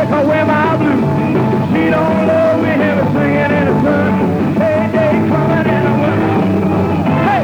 take away my blues. She don't love me, hear me singing in the sun. Hey, day coming and I'm hey!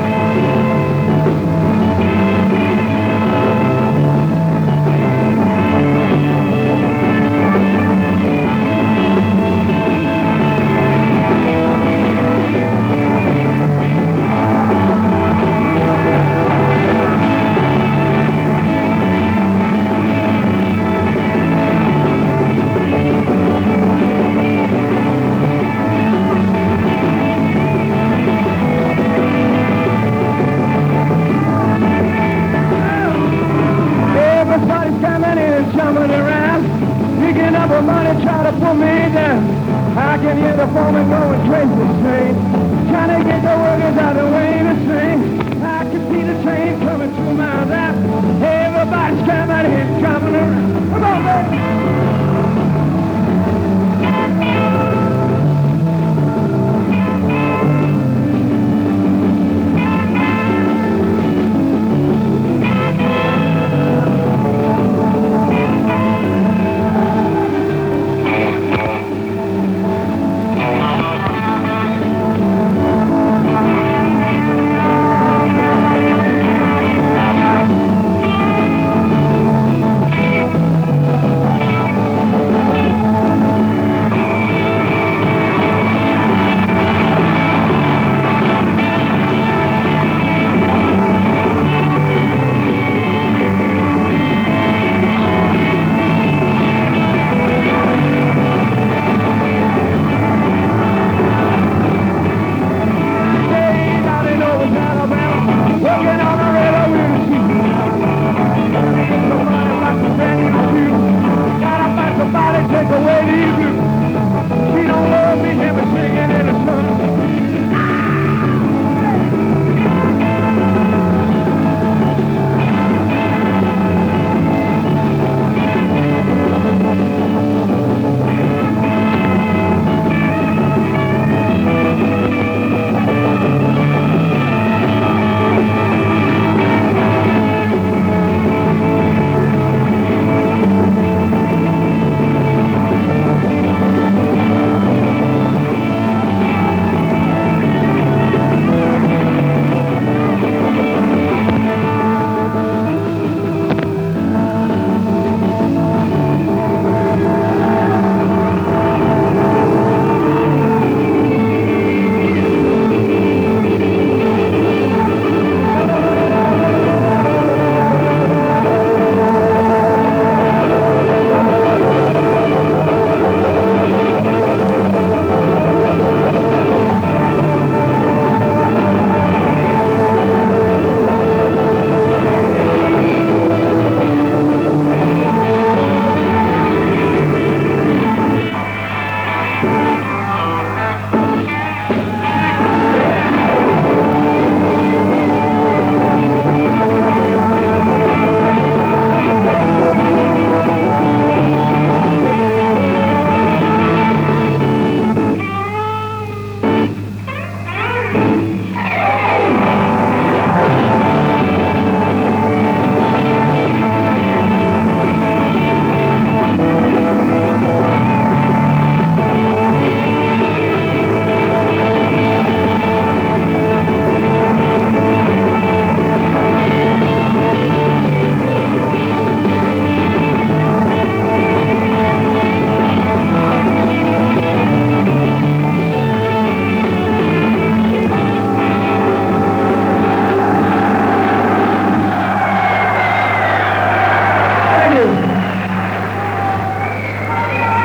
Everybody's coming in and jumping around, picking up her money, trying to pull me down. I can hear the foreman going crazy train, trying to get the workers out of the way to sing. I can see the train coming 2 miles out. Everybody's coming in, jumping around. Come on, baby. Take away these blues. She don't love me, hear me singing in the sun.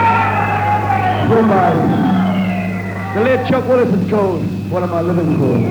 The late Chuck Willis is called one of my living chords.